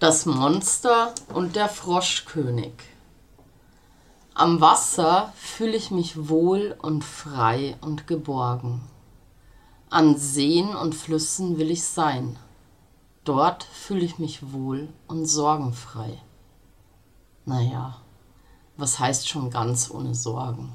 Das Monster und der Froschkönig. Am Wasser fühle ich mich wohl und frei und geborgen. An Seen und Flüssen will ich sein. Dort fühle ich mich wohl und sorgenfrei. Naja, was heißt schon ganz ohne Sorgen?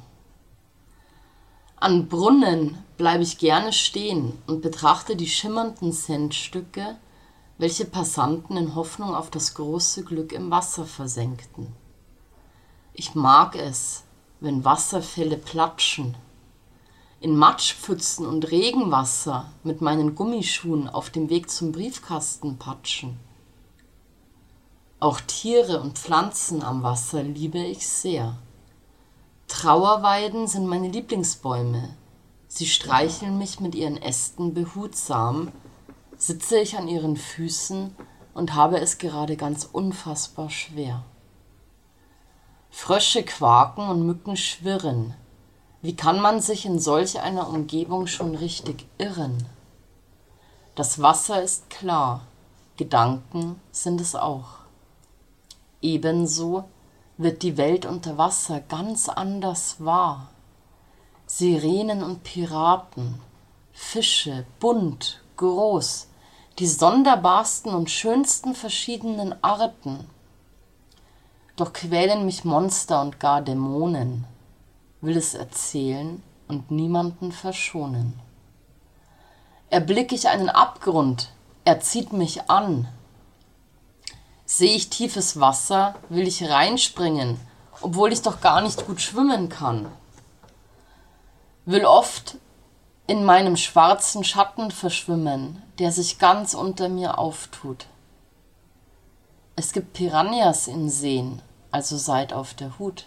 An Brunnen bleibe ich gerne stehen und betrachte die schimmernden Centstücke, welche Passanten in Hoffnung auf das große Glück im Wasser versenkten. Ich mag es, wenn Wasserfälle platschen, in Matschpfützen und Regenwasser mit meinen Gummischuhen auf dem Weg zum Briefkasten patschen. Auch Tiere und Pflanzen am Wasser liebe ich sehr. Trauerweiden sind meine Lieblingsbäume. Sie streicheln mich mit ihren Ästen behutsam, sitze ich an ihren Füßen und habe es gerade ganz unfassbar schwer. Frösche quaken und Mücken schwirren. Wie kann man sich in solch einer Umgebung schon richtig irren? Das Wasser ist klar, Gedanken sind es auch. Ebenso wird die Welt unter Wasser ganz anders wahr. Sirenen und Piraten, Fische, bunt, groß, die sonderbarsten und schönsten verschiedenen Arten. Doch quälen mich Monster und gar Dämonen, will es erzählen und niemanden verschonen. Erblick ich einen Abgrund, er zieht mich an. Sehe ich tiefes Wasser, will ich reinspringen, obwohl ich doch gar nicht gut schwimmen kann. Will oft in meinem schwarzen Schatten verschwimmen, der sich ganz unter mir auftut. Es gibt Piranhas in Seen, also seid auf der Hut.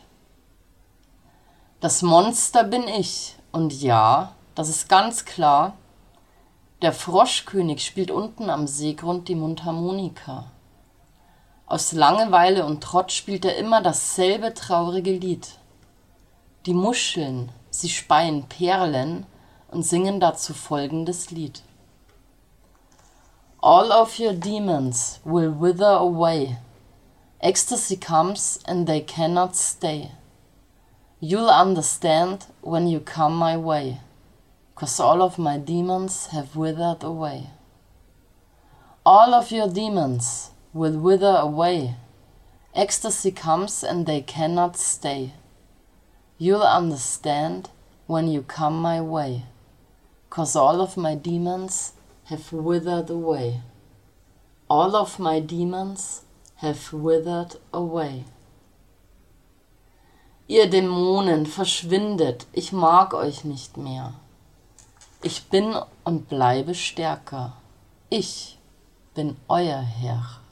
Das Monster bin ich, und ja, das ist ganz klar, der Froschkönig spielt unten am Seegrund die Mundharmonika. Aus Langeweile und Trott spielt er immer dasselbe traurige Lied. Die Muscheln, sie speien Perlen und singen dazu folgendes Lied. All of your demons will wither away. Ecstasy comes and they cannot stay. You'll understand when you come my way, 'cause all of my demons have withered away. All of your demons will wither away. Ecstasy comes and they cannot stay. You'll understand when you come my way, 'cause all of my demons have withered away. All of my demons have withered away. Ihr Dämonen, verschwindet, ich mag euch nicht mehr. Ich bin und bleibe stärker. Ich bin euer Herr.